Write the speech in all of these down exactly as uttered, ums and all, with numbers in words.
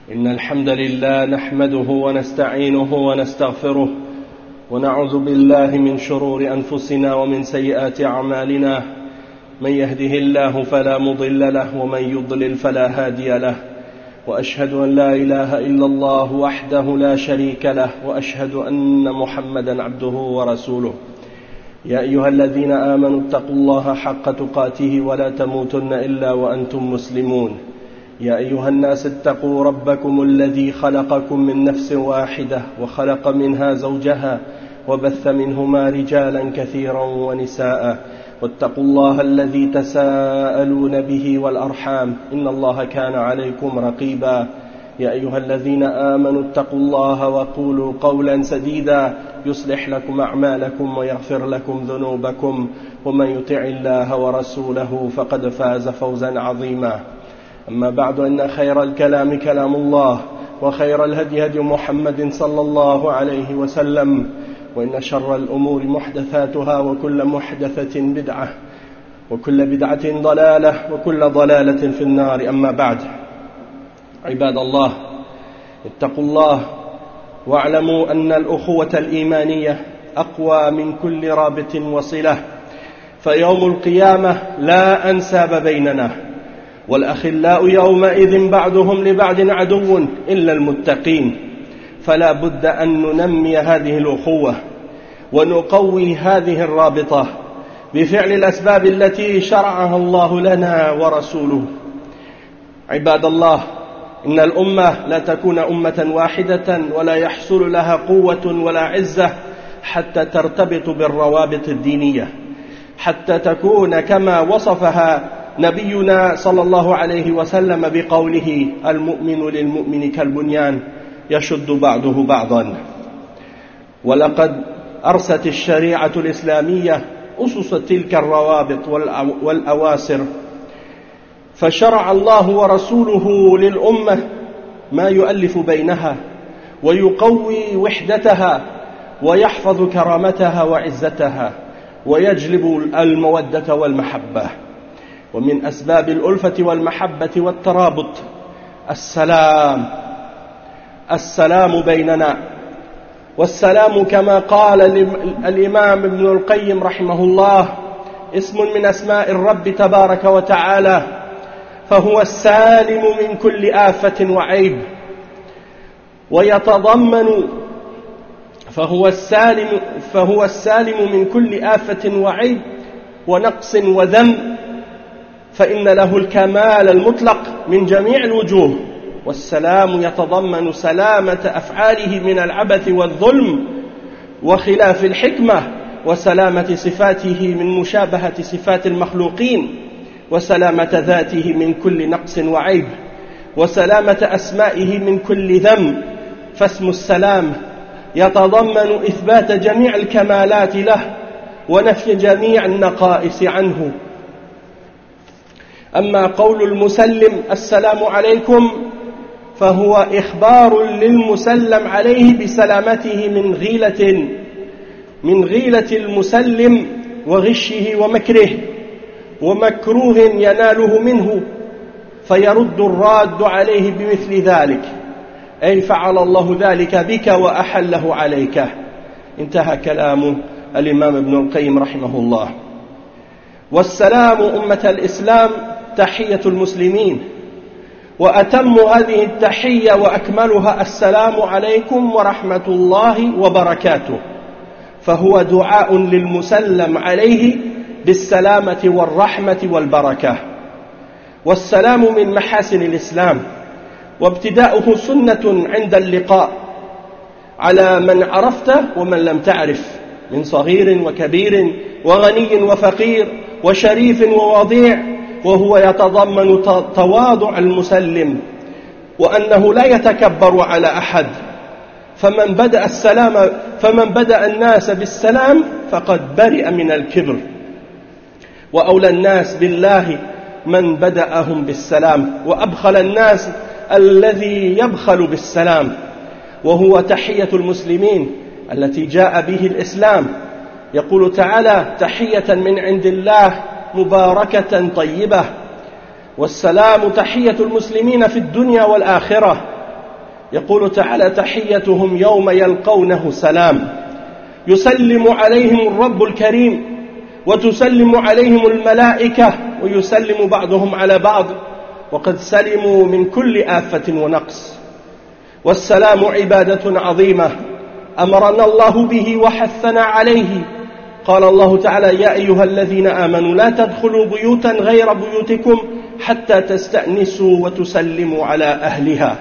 إن الحمد لله نحمده ونستعينه ونستغفره ونعوذ بالله من شرور أنفسنا ومن سيئات أعمالنا. من يهده الله فلا مضل له ومن يضلل فلا هادي له، وأشهد أن لا إله إلا الله وحده لا شريك له، وأشهد أن محمدا عبده ورسوله. يا أيها الذين آمنوا اتقوا الله حق تقاته ولا تموتن إلا وأنتم مسلمون. يا أيها الناس اتقوا ربكم الذي خلقكم من نفس واحدة وخلق منها زوجها وبث منهما رجالا كثيرا ونساء، واتقوا الله الذي تساءلون به والأرحام إن الله كان عليكم رقيبا. يا أيها الذين آمنوا اتقوا الله وقولوا قولا سديدا يصلح لكم أعمالكم ويغفر لكم ذنوبكم، ومن يطع الله ورسوله فقد فاز فوزا عظيما. أما بعد، إن خير الكلام كلام الله، وخير الهدي هدي محمد صلى الله عليه وسلم، وإن شر الأمور محدثاتها، وكل محدثة بدعة، وكل بدعة ضلالة، وكل ضلالة في النار. أما بعد، عباد الله، اتقوا الله واعلموا أن الأخوة الإيمانية أقوى من كل رابط وصلة، فيوم القيامة لا أنساب بيننا، والأخلاء يومئذ بعضهم لبعض عدو إلا المتقين. فلا بد أن ننمي هذه الأخوة ونقوي هذه الرابطة بفعل الأسباب التي شرعها الله لنا ورسوله. عباد الله، إن الأمة لا تكون أمة واحدة ولا يحصل لها قوة ولا عزة حتى ترتبط بالروابط الدينية، حتى تكون كما وصفها نبينا صلى الله عليه وسلم بقوله: المؤمن للمؤمن كالبنيان يشد بعضه بعضا. ولقد أرست الشريعة الإسلامية أسس تلك الروابط والأواسر، فشرع الله ورسوله للأمة ما يؤلف بينها ويقوي وحدتها ويحفظ كرامتها وعزتها ويجلب المودة والمحبة. ومن أسباب الألفة والمحبة والترابط السلام السلام بيننا. والسلام كما قال الإمام ابن القيم رحمه الله اسم من أسماء الرب تبارك وتعالى، فهو السالم من كل آفة وعيب، ويتضمن فهو السالم فهو السالم من كل آفة وعيب ونقص وذنب، فإن له الكمال المطلق من جميع الوجوه. والسلام يتضمن سلامة أفعاله من العبث والظلم وخلاف الحكمة، وسلامة صفاته من مشابهة صفات المخلوقين، وسلامة ذاته من كل نقص وعيب، وسلامة أسمائه من كل ذنب. فاسم السلام يتضمن إثبات جميع الكمالات له ونفي جميع النقائص عنه. أما قول المسلم السلام عليكم فهو إخبار للمسلم عليه بسلامته من غيلة من غيلة المسلم وغشه ومكره ومكروه يناله منه، فيرد الراد عليه بمثل ذلك، أي فعل الله ذلك بك وأحله عليك. انتهى كلام الإمام ابن القيم رحمه الله. والسلام أمة الإسلام تحية المسلمين، وأتم هذه التحية وأكملها السلام عليكم ورحمة الله وبركاته، فهو دعاء للمسلم عليه بالسلامة والرحمة والبركة. والسلام من محاسن الإسلام، وابتداؤه سنة عند اللقاء على من عرفت ومن لم تعرف، من صغير وكبير وغني وفقير وشريف ووضيع، وهو يتضمن تواضع المسلم وأنه لا يتكبر على أحد. فمن بدأ السلام فمن بدأ الناس بالسلام فقد برئ من الكبر، وأولى الناس بالله من بدأهم بالسلام، وأبخل الناس الذي يبخل بالسلام، وهو تحية المسلمين التي جاء به الإسلام. يقول تعالى: تحية من عند الله مباركة طيبة. والسلام تحية المسلمين في الدنيا والآخرة، يقول تعالى: تحيتهم يوم يلقونه سلام، يسلم عليهم الرب الكريم وتسلم عليهم الملائكة ويسلم بعضهم على بعض وقد سلموا من كل آفة ونقص. والسلام عبادة عظيمة أمرنا الله به وحثنا عليه. قال الله تعالى: يا أيها الذين آمنوا لا تدخلوا بيوتا غير بيوتكم حتى تستأنسوا وتسلموا على أهلها.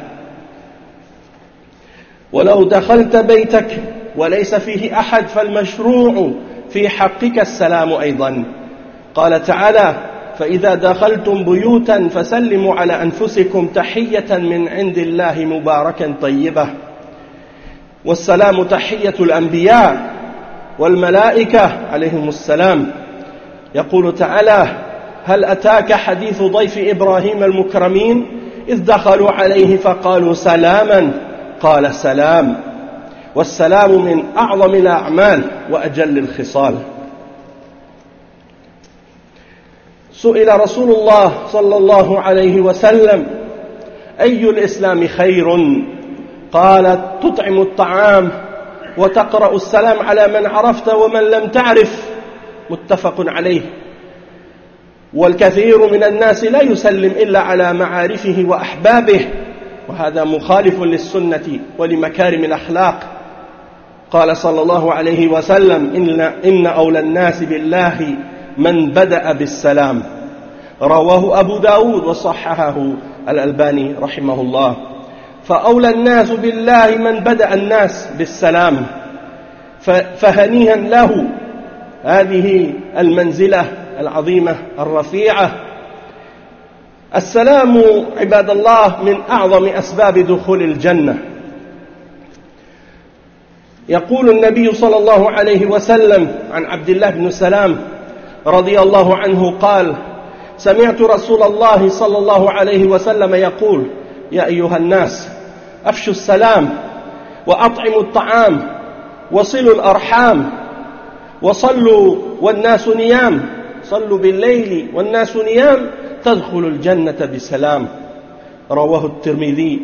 ولو دخلت بيتك وليس فيه أحد فالمشروع في حقك السلام أيضا. قال تعالى: فإذا دخلتم بيوتا فسلموا على أنفسكم تحية من عند الله مباركا طيبة. والسلام تحية الأنبياء والملائكة عليهم السلام. يقول تعالى: هل أتاك حديث ضيف إبراهيم المكرمين إذ دخلوا عليه فقالوا سلاما قال سلام. والسلام من أعظم الأعمال وأجل الخصال. سئل رسول الله صلى الله عليه وسلم: أي الإسلام خير؟ قال: تطعم الطعام وتقرأ السلام على من عرفت ومن لم تعرف. متفق عليه. والكثير من الناس لا يسلم إلا على معارفه وأحبابه، وهذا مخالف للسنة ولمكارم الأخلاق. قال صلى الله عليه وسلم: إن, إن أولى الناس بالله من بدأ بالسلام. رواه أبو داود وصححه الألباني رحمه الله. فأولى الناس بالله من بدأ الناس بالسلام، فهنيئا له هذه المنزلة العظيمة الرفيعة. السلام عباد الله من أعظم أسباب دخول الجنة. يقول النبي صلى الله عليه وسلم عن عبد الله بن سلام رضي الله عنه قال: سمعت رسول الله صلى الله عليه وسلم يقول: يا أيها الناس أفشوا السلام وأطعموا الطعام وصلوا الأرحام وصلوا والناس نيام، صلوا بالليل والناس نيام تدخلوا الجنة بسلام. رواه الترمذي.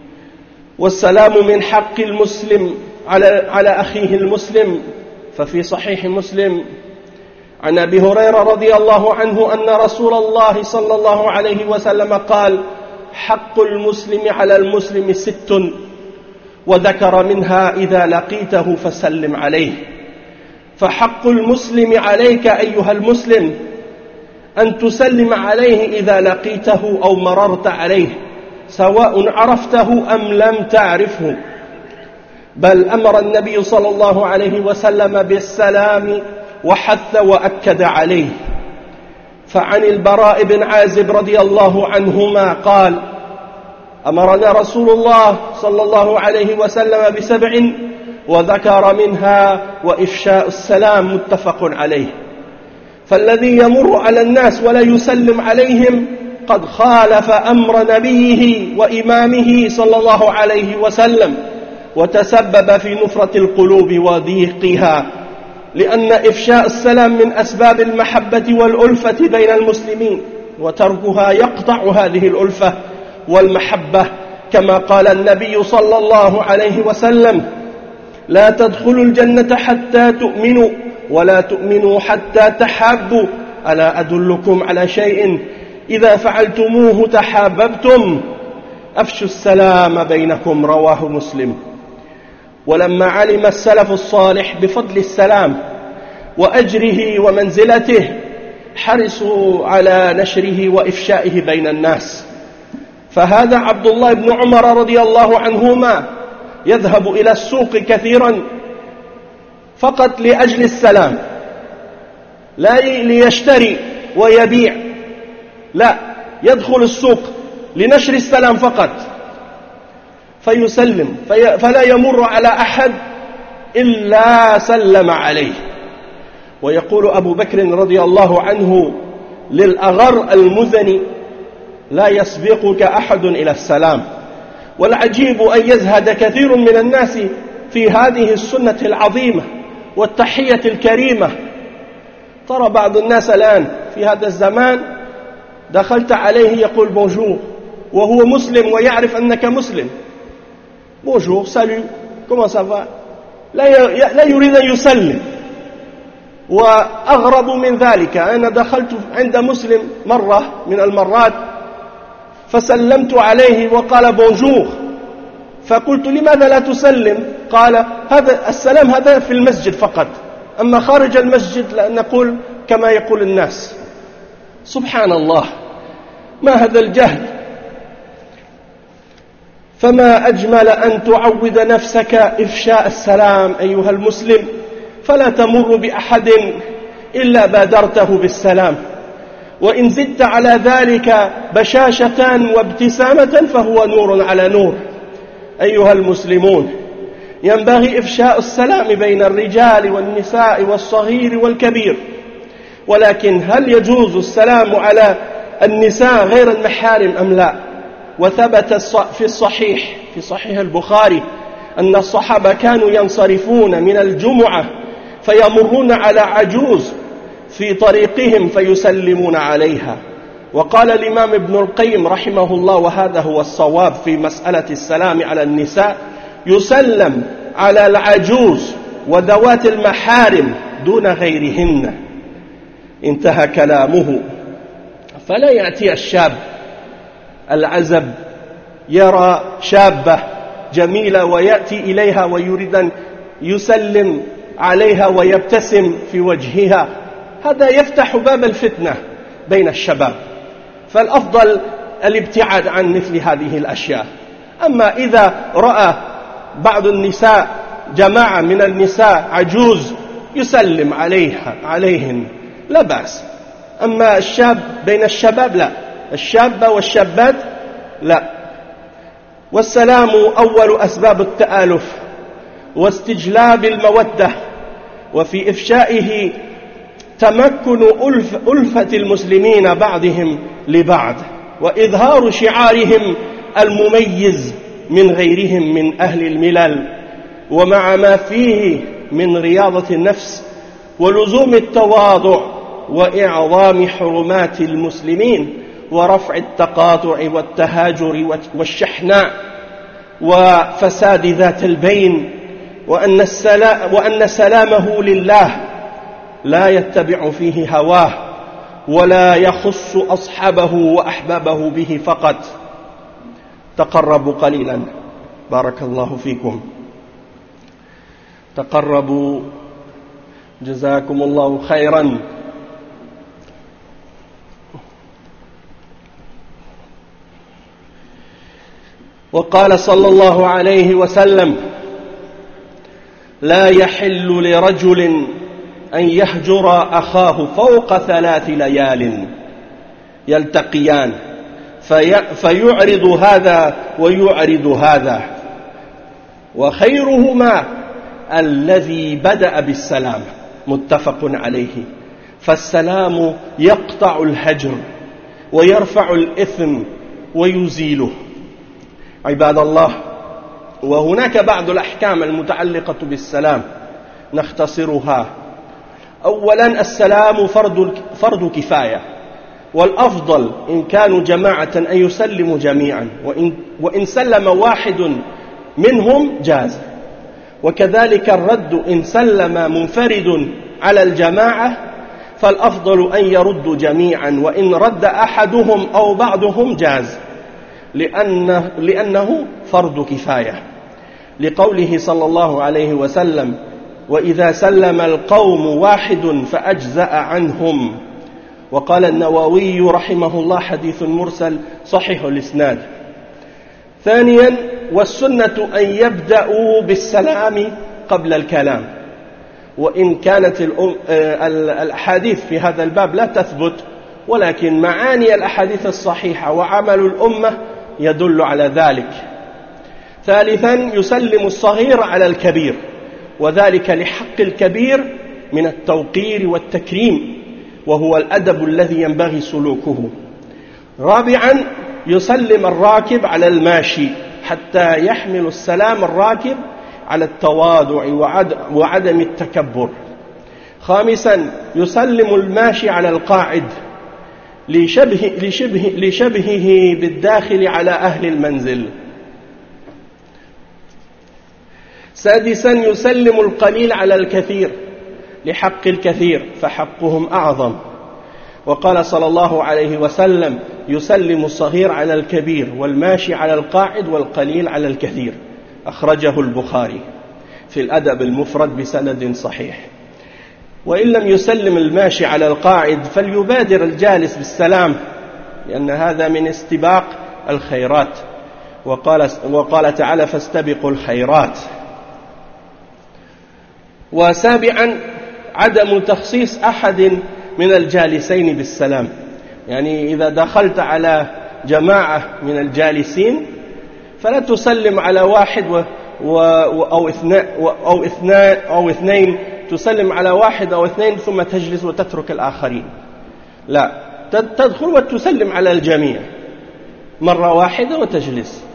والسلام من حق المسلم على على أخيه المسلم. ففي صحيح مسلم عن أبي هريرة رضي الله عنه أن رسول الله صلى الله عليه وسلم قال: حق المسلم على المسلم ست، وذكر منها: إذا لقيته فسلم عليه. فحق المسلم عليك أيها المسلم أن تسلم عليه إذا لقيته أو مررت عليه، سواء عرفته أم لم تعرفه. بل أمر النبي صلى الله عليه وسلم بالسلام وحث وأكد عليه. فعن البراء بن عازب رضي الله عنهما قال: أمرنا رسول الله صلى الله عليه وسلم بسبع وذكر منها وإفشاء السلام. متفق عليه. فالذي يمر على الناس ولا يسلم عليهم قد خالف أمر نبيه وإمامه صلى الله عليه وسلم، وتسبب في نفرة القلوب وضيقها، لأن إفشاء السلام من أسباب المحبة والألفة بين المسلمين، وتركها يقطع هذه الألفة والمحبة، كما قال النبي صلى الله عليه وسلم: لا تدخلوا الجنة حتى تؤمنوا ولا تؤمنوا حتى تحابوا، ألا أدلكم على شيء إذا فعلتموه تحاببتم؟ أفشوا السلام بينكم. رواه مسلم. ولما علم السلف الصالح بفضل السلام وأجره ومنزلته حرصوا على نشره وإفشائه بين الناس. فهذا عبد الله بن عمر رضي الله عنهما يذهب إلى السوق كثيرا فقط لأجل السلام، لا ليشتري ويبيع، لا، يدخل السوق لنشر السلام فقط، فيسلم فلا يمر على أحد إلا سلم عليه. ويقول أبو بكر رضي الله عنه للأغر المزني: لا يسبقك أحد إلى السلام. والعجيب أن يزهد كثير من الناس في هذه السنة العظيمة والتحية الكريمة. ترى بعض الناس الآن في هذا الزمان دخلت عليه يقول بونجور وهو مسلم ويعرف أنك مسلم، bonjour, salut, comment ça va, لا يريد أن يسلم. وأغرب من ذلك أنا دخلت عند مسلم مرة من المرات فسلمت عليه وقال بونجور، فقلت لماذا لا تسلم؟ قال هذا السلام هذا في المسجد فقط، أما خارج المسجد لا نقول كما يقول الناس. سبحان الله، ما هذا الجهل. فما أجمل أن تعود نفسك إفشاء السلام أيها المسلم، فلا تمر بأحد إلا بادرته بالسلام، وإن زدت على ذلك بشاشة وابتسامة فهو نور على نور. أيها المسلمون، ينبغي إفشاء السلام بين الرجال والنساء والصغير والكبير، ولكن هل يجوز السلام على النساء غير المحارم أم لا؟ وثبت في الصحيح في صحيح البخاري أن الصحابة كانوا ينصرفون من الجمعة فيمرون على عجوز في طريقهم فيسلمون عليها. وقال الإمام ابن القيم رحمه الله، وهذا هو الصواب في مسألة السلام على النساء، يسلم على العجوز وذوات المحارم دون غيرهن. انتهى كلامه. فلا يأتي الشاب العزب يرى شابة جميلة ويأتي إليها ويريد أن يسلم عليها ويبتسم في وجهها، هذا يفتح باب الفتنة بين الشباب، فالأفضل الابتعاد عن مثل هذه الأشياء. أما إذا رأى بعض النساء جماعة من النساء عجوز يسلم عليها عليهن لا بأس، أما الشاب بين الشباب لا، الشابة والشابات لا. والسلام أول أسباب التآلف واستجلاب المودة، وفي إفشائه تمكن ألف ألفة المسلمين بعضهم لبعض، وإظهار شعارهم المميز من غيرهم من أهل الملل، ومع ما فيه من رياضة النفس ولزوم التواضع وإعظام حرمات المسلمين ورفع التقاطع والتهاجر والشحناء وفساد ذات البين، وأن, السلام وأن سلامه لله لا يتبع فيه هواه ولا يخص أصحابه وأحبابه به فقط. تقربوا قليلا، بارك الله فيكم، تقربوا، جزاكم الله خيرا. وقال صلى الله عليه وسلم: لا يحل لرجل أن يهجر أخاه فوق ثلاث ليال يلتقيان في فيعرض هذا ويعرض هذا، وخيرهما الذي بدأ بالسلام، متفق عليه. فالسلام يقطع الهجر ويرفع الإثم ويزيله. عباد الله، وهناك بعض الأحكام المتعلقة بالسلام نختصرها. أولا، السلام فرض, فرض كفاية، والأفضل إن كانوا جماعة أن يسلموا جميعا، وإن, وإن سلم واحد منهم جاز. وكذلك الرد إن سلم منفرد على الجماعة فالأفضل أن يردوا جميعا، وإن رد أحدهم أو بعضهم جاز، لأنه, لأنه فرض كفاية، لقوله صلى الله عليه وسلم: وإذا سلم القوم واحد فأجزأ عنهم. وقال النووي رحمه الله: حديث مرسل صحيح الإسناد. ثانيا، والسنة أن يبدأوا بالسلام قبل الكلام، وإن كانت الأحاديث في هذا الباب لا تثبت، ولكن معاني الأحاديث الصحيحة وعمل الأمة يدل على ذلك. ثالثا، يسلم الصغير على الكبير، وذلك لحق الكبير من التوقير والتكريم، وهو الأدب الذي ينبغي سلوكه. رابعا، يسلم الراكب على الماشي حتى يحمل السلام الراكب على التواضع وعدم التكبر. خامسا، يسلم الماشي على القاعد لشبه لشبه لشبهه بالداخل على أهل المنزل. سادسا يسلم القليل على الكثير لحق الكثير فحقهم أعظم، وقال صلى الله عليه وسلم يسلم الصغير على الكبير والماشي على القاعد والقليل على الكثير، أخرجه البخاري في الأدب المفرد بسند صحيح. وإن لم يسلم الماشي على القاعد فليبادر الجالس بالسلام، لأن هذا من استباق الخيرات، وقال, وقال تعالى فاستبقوا الخيرات. وسابعا عدم تخصيص أحد من الجالسين بالسلام، يعني إذا دخلت على جماعة من الجالسين فلا تسلم على واحد و و أو, اثنين أو, اثنين أو اثنين تسلم على واحد أو اثنين ثم تجلس وتترك الآخرين، لا، تدخل وتسلم على الجميع مرة واحدة وتجلس.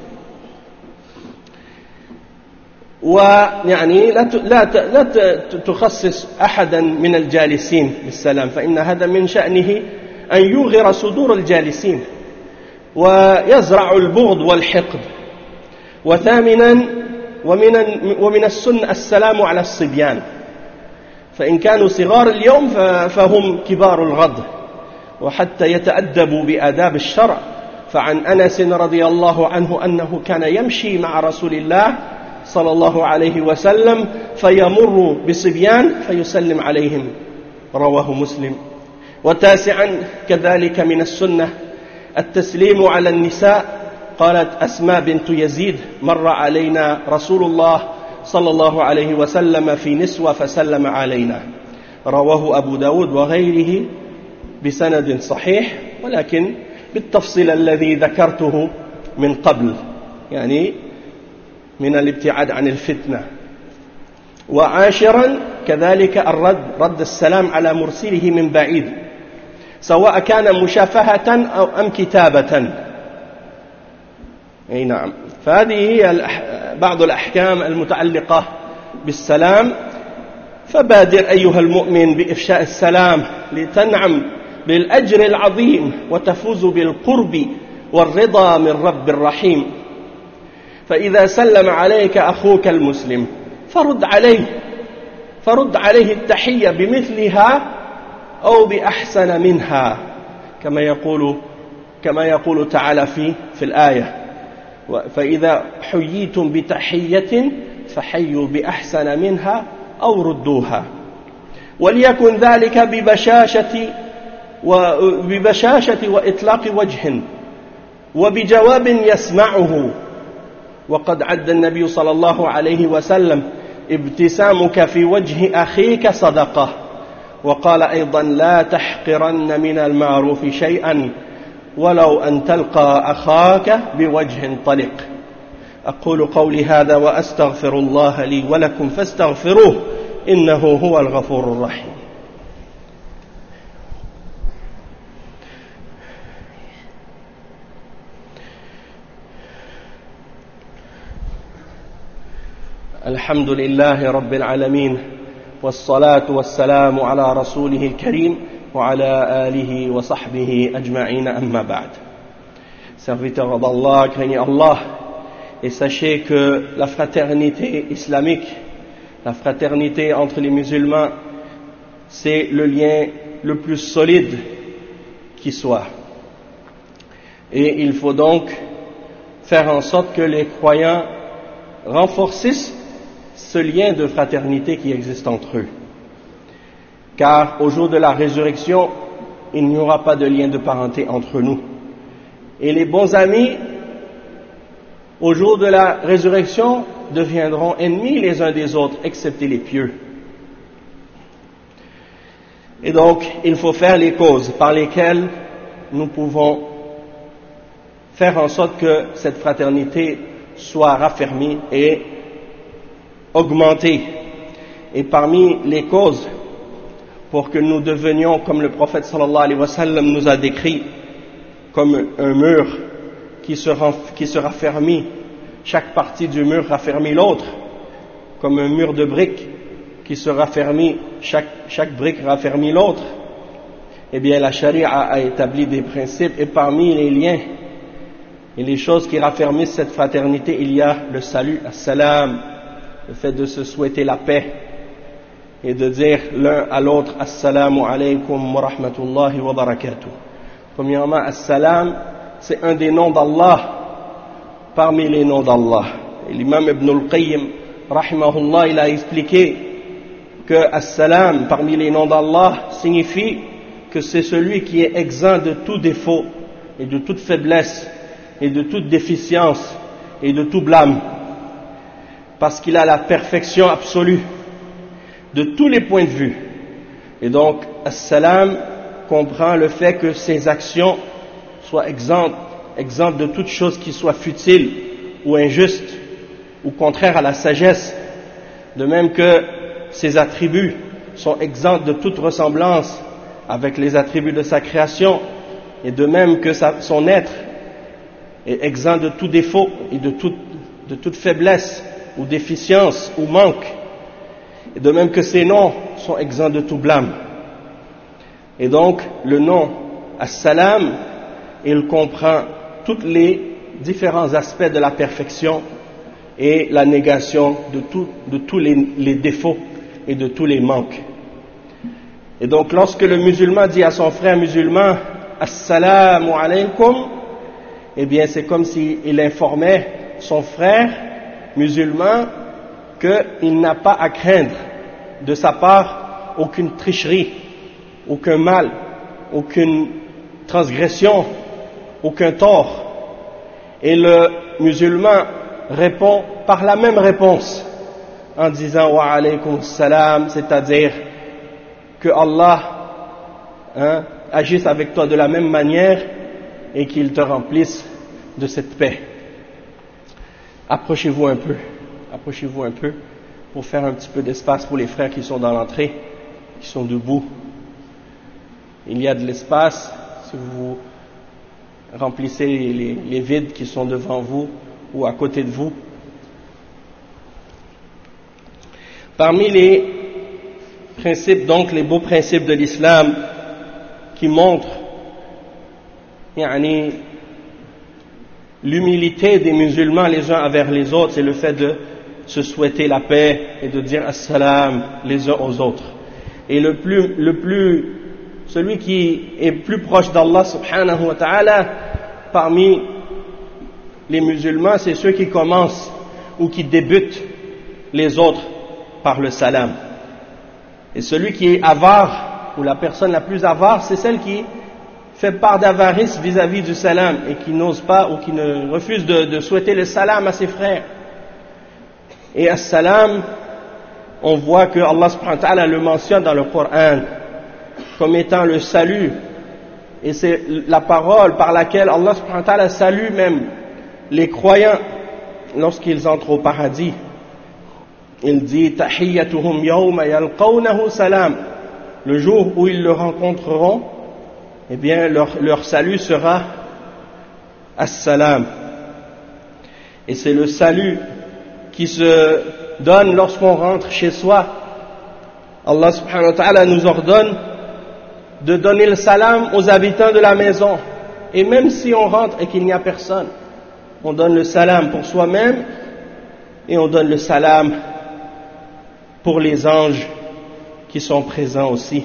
ويعني لا لا لا تخصص أحدا من الجالسين بالسلام، فإن هذا من شأنه أن يوغر صدور الجالسين ويزرع البغض والحقد. وثامنا ومن ومن السنة السلام على الصبيان، فإن كانوا صغار اليوم فهم كبار الغد، وحتى يتأدبوا بآداب الشرع. فعن أنس رضي الله عنه أنه كان يمشي مع رسول الله صلى الله عليه وسلم فيمر بصبيان فيسلم عليهم، رواه مسلم. وتاسعا كذلك من السنة التسليم على النساء. قالت أسماء بنت يزيد مر علينا رسول الله صلى الله عليه وسلم في نسوة فسلم علينا، رواه أبو داود وغيره بسند صحيح، ولكن بالتفصيل الذي ذكرته من قبل، يعني من الابتعاد عن الفتنة. وعاشرا كذلك الرد رد السلام على مرسله من بعيد، سواء كان مشافهة أو أم كتابة. أي نعم، فهذه هي بعض الأحكام المتعلقة بالسلام. فبادر أيها المؤمن بإفشاء السلام لتنعم بالأجر العظيم وتفوز بالقرب والرضا من رب الرحيم. فإذا سلم عليك أخوك المسلم فرد عليه فرد عليه التحية بمثلها أو بأحسن منها، كما يقول كما يقول تعالى في في الآية: فإذا حييتم بتحية فحيوا بأحسن منها أو ردوها. وليكن ذلك ببشاشة وببشاشة وإطلاق وجه وبجواب يسمعه. وقد عد النبي صلى الله عليه وسلم ابتسامك في وجه أخيك صدقة، وقال أيضا: لا تحقرن من المعروف شيئا ولو أن تلقى أخاك بوجه طلق. أقول قولي هذا وأستغفر الله لي ولكم فاستغفروه إنه هو الغفور الرحيم. الحمد لله رب العالمين، والصلاة والسلام على رسوله الكريم وعلى آله وصحبه أجمعين، أما بعد. Serviteurs d'Allah, craignez Allah et sachez que la fraternité islamique, la fraternité entre les musulmans, c'est le lien le plus solide qui soit. Et il faut donc faire en sorte que les croyants renforcent ce lien de fraternité qui existe entre eux. Car au jour de la résurrection, il n'y aura pas de lien de parenté entre nous. Et les bons amis, au jour de la résurrection, deviendront ennemis les uns des autres, excepté les pieux. Et donc, il faut faire les causes par lesquelles nous pouvons faire en sorte que cette fraternité soit raffermie et augmentée. Et parmi les causes pour que nous devenions, comme le prophète sallallahu alayhi wa sallam nous a décrit, comme un mur qui se, qui se raffermit, chaque partie du mur raffermit l'autre, comme un mur de briques qui se raffermit, chaque, chaque brique raffermit l'autre. Eh bien, la charia a établi des principes, et parmi les liens et les choses qui raffermissent cette fraternité, il y a le salut, as-salam, le fait de se souhaiter la paix et de dire l'un à l'autre Assalamu alaykum wa rahmatullahi wa barakatuh. Premièrement, Assalam, c'est un des noms d'Allah parmi les noms d'Allah. Et l'imam Ibn al-Qayyim, rahimahullah, il a expliqué que Assalam, parmi les noms d'Allah, signifie que c'est celui qui est exempt de tout défaut et de toute faiblesse et de toute déficience et de tout blâme, parce qu'il a la perfection absolue de tous les points de vue. Et donc, As-Salam comprend le fait que ses actions soient exemptes, exemptes de toute chose qui soit futile ou injuste ou contraire à la sagesse, de même que ses attributs sont exempts de toute ressemblance avec les attributs de sa création, et de même que sa, son être est exempt de tout défaut et de toute, de toute faiblesse ou déficience ou manque, et de même que ses noms sont exempts de tout blâme. Et donc le nom As-Salam, il comprend tous les différents aspects de la perfection et la négation de, tout, de tous les, les défauts et de tous les manques. Et donc lorsque le musulman dit à son frère musulman Assalamu alaykum, eh bien c'est comme s'il informait son frère musulman qu'il n'a pas à craindre de sa part aucune tricherie, aucun mal, aucune transgression, aucun tort. Et le musulman répond par la même réponse en disant wa alaykum salam, c'est-à-dire que Allah hein, agisse avec toi de la même manière et qu'il te remplisse de cette paix. Approchez-vous un peu, approchez-vous un peu pour faire un petit peu d'espace pour les frères qui sont dans l'entrée, qui sont debout. Il y a de l'espace si vous remplissez les, les vides qui sont devant vous ou à côté de vous. Parmi les principes, donc les beaux principes de l'islam qui montrent yani, l'humilité des musulmans les uns envers les autres, c'est le fait de se souhaiter la paix et de dire assalam les uns aux autres. Et le plus, le plus, celui qui est plus proche d'Allah subhanahu wa ta'ala parmi les musulmans, c'est ceux qui commencent ou qui débutent les autres par le salam. Et celui qui est avare, ou la personne la plus avare, c'est celle qui fait part d'avarice vis-à-vis du salam et qui n'ose pas ou qui ne refuse de, de souhaiter le salam à ses frères. Et as-salam, on voit que Allah subhanahu wa ta'ala le mentionne dans le Coran comme étant le salut. Et c'est la parole par laquelle Allah subhanahu wa ta'ala salue même les croyants lorsqu'ils entrent au paradis. Il dit tahiyyatuhum yawma yalqawnahu salam. Le jour où ils le rencontreront, eh bien leur, leur salut sera as-salam. Et c'est le salut qui se donne lorsqu'on rentre chez soi. Allah subhanahu wa ta'ala nous ordonne de donner le salam aux habitants de la maison. Et même si on rentre et qu'il n'y a personne, on donne le salam pour soi-même et on donne le salam pour les anges qui sont présents aussi.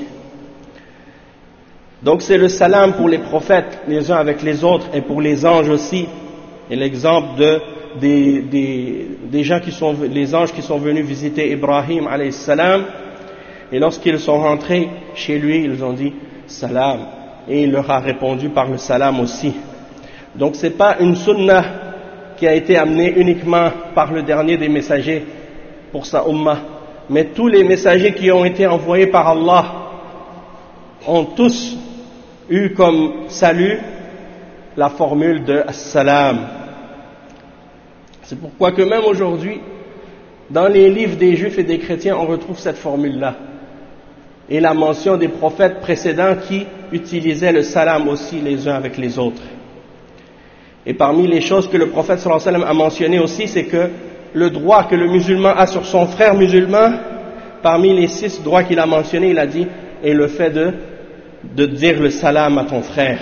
Donc c'est le salam pour les prophètes les uns avec les autres et pour les anges aussi. Et l'exemple de, des, des, des gens qui sont, les anges qui sont venus visiter Ibrahim alayhi salam, et lorsqu'ils sont rentrés chez lui, ils ont dit salam, et il leur a répondu par le salam aussi. Donc c'est pas une sunnah qui a été amenée uniquement par le dernier des messagers pour sa ummah, mais tous les messagers qui ont été envoyés par Allah ont tous eu comme salut la formule de as-salam. C'est pourquoi que même aujourd'hui, dans les livres des juifs et des chrétiens, on retrouve cette formule-là. Et la mention des prophètes précédents qui utilisaient le salam aussi les uns avec les autres. Et parmi les choses que le prophète sallallahu alayhi wa sallam a mentionné aussi, c'est que le droit que le musulman a sur son frère musulman, parmi les six droits qu'il a mentionnés, il a dit, est le fait de, de dire le salam à ton frère.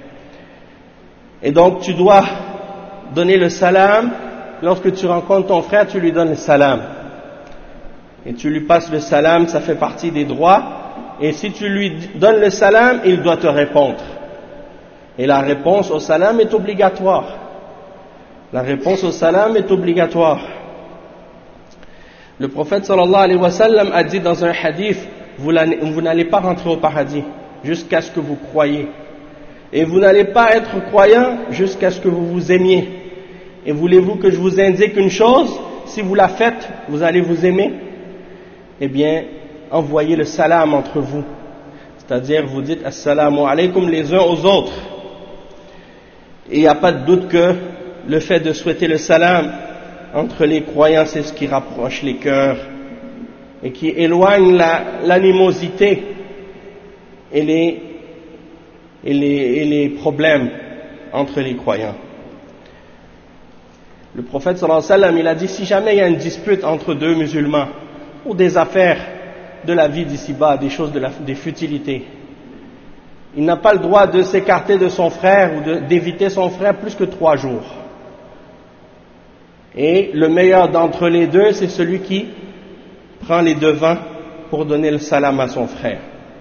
Et donc tu dois donner le salam, lorsque tu rencontres ton frère, tu lui donnes le salam. et tu lui passes le salam, ça fait partie des droits, et si tu lui donnes le salam, il doit te répondre. Et la réponse au salam est obligatoire. La réponse au salam est obligatoire. Le prophète sallallahu alayhi wa sallam a dit dans un hadith, vous, vous n'allez pas rentrer au paradis jusqu'à ce que vous croyiez. Et vous n'allez pas être croyant jusqu'à ce que vous vous aimiez. Et voulez-vous que je vous indique une chose? Si vous la faites, vous allez vous aimer? Eh bien, envoyez le salam entre vous. C'est-à-dire, vous dites assalamu alaykum les uns aux autres. Et il n'y a pas de doute que le fait de souhaiter le salam entre les croyants, c'est ce qui rapproche les cœurs et qui éloigne la, l'animosité et les, et, les, et les problèmes entre les croyants. Le prophète sallallahu alayhi wa sallam, il a dit, si jamais il y a une dispute entre deux musulmans ou des affaires de la vie d'ici-bas, des choses de la, des futilités, il n'a pas le droit de s'écarter de son frère ou de, d'éviter son frère plus que trois jours. Et le meilleur d'entre les deux, c'est celui qui prend les devants pour donner le salam à son frère.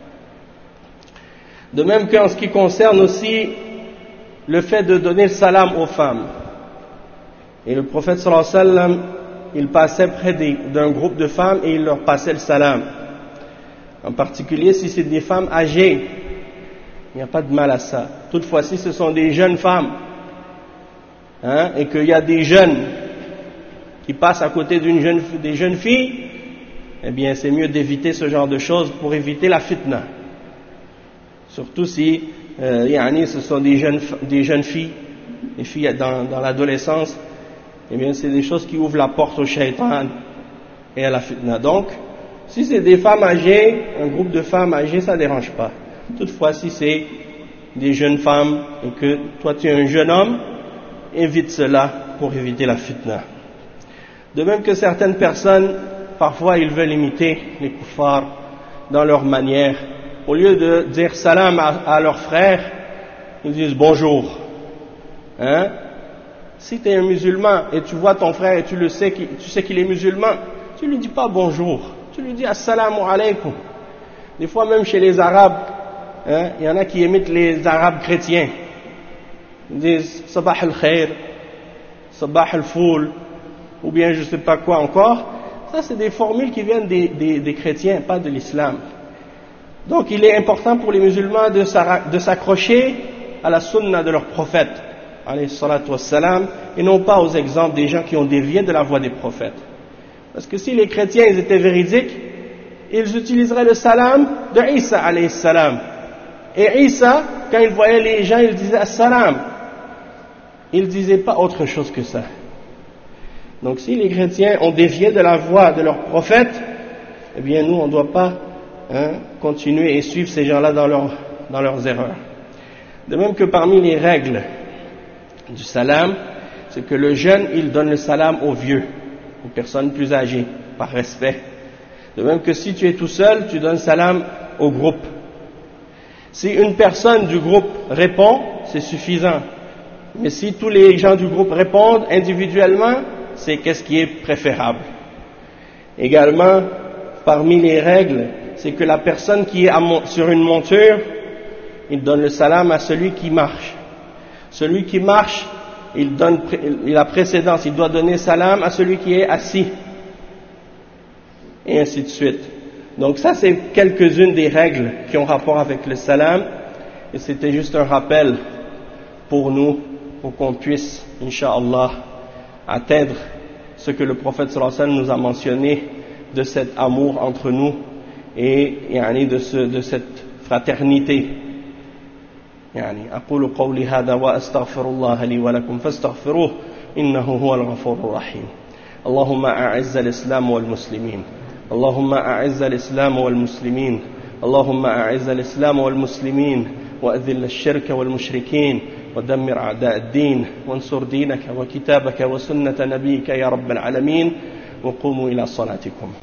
De même qu'en ce qui concerne aussi le fait de donner le salam aux femmes. Et le prophète sallallahu alayhi wa sallam, il passait près des, d'un groupe de femmes et il leur passait le salam. En particulier si c'est des femmes âgées, il n'y a pas de mal à ça. Toutefois, si ce sont des jeunes femmes, hein, et qu'il y a des jeunes qui passent à côté d'une jeune, des jeunes filles, eh bien c'est mieux d'éviter ce genre de choses pour éviter la fitna. Surtout si euh, yani, ce sont des jeunes, des jeunes filles, des filles dans, dans l'adolescence, eh bien c'est des choses qui ouvrent la porte au shaitan et à la fitna. Donc, si c'est des femmes âgées, un groupe de femmes âgées, ça ne dérange pas. Toutefois, si c'est des jeunes femmes et que toi tu es un jeune homme, évite cela pour éviter la fitna. De même que certaines personnes, parfois ils veulent imiter les kuffars dans leur manière. Au lieu de dire salam à, à leurs frères, ils disent bonjour. Hein? Si tu es un musulman et tu vois ton frère et tu le sais, tu sais qu'il est musulman, tu lui dis pas bonjour, tu lui dis assalamu alaykum. Des fois même chez les Arabes, hein, il y en a qui imitent les Arabes chrétiens. Ils disent sabah al-khair, sabah al-foul, ou bien je ne sais pas quoi encore. Ça c'est des formules qui viennent des, des, des chrétiens, pas de l'islam. Donc il est important pour les musulmans de, de s'accrocher à la sunna de leur prophète, alayhi salatu wassalam, et non pas aux exemples des gens qui ont dévié de la voie des prophètes. Parce que si les chrétiens ils étaient véridiques, ils utiliseraient le salam de Isa alayhi salam. Et Isa, quand il voyait les gens, il disait assalam. Il ne disait pas autre chose que ça. Donc si les chrétiens ont dévié de la voie de leur prophète, eh bien nous on ne doit pas hein, continuer et suivre ces gens-là dans, leur, dans leurs erreurs. De même que parmi les règles du salam, c'est que le jeune il donne le salam aux vieux, aux personnes plus âgées, par respect. De même que si tu es tout seul, tu donnes salam au groupe. Si une personne du groupe répond, c'est suffisant. Mais si tous les gens du groupe répondent individuellement, c'est qu'est-ce qui est préférable. Également, parmi les règles, c'est que la personne qui est sur une monture, il donne le salam à celui qui marche. Celui qui marche, il donne la précédence, il doit donner salam à celui qui est assis. Et ainsi de suite. Donc ça c'est quelques-unes des règles qui ont rapport avec le salam, et c'était juste un rappel pour nous, pour qu'on puisse, Inch'Allah, atteindre ce que le prophète sallallahu alayhi wa sallam nous a mentionné de cet amour entre nous et yani, de, ce, de cette fraternité. يعني أقول قولي هذا وأستغفر الله لي ولكم فاستغفروه إنه هو الغفور الرحيم. اللهم أعز الإسلام والمسلمين اللهم أعز الإسلام والمسلمين اللهم أعز الإسلام والمسلمين وأذل الشرك والمشركين ودمر أعداء الدين وانصر دينك وكتابك وسنة نبيك يا رب العالمين وقوموا إلى صلاتكم.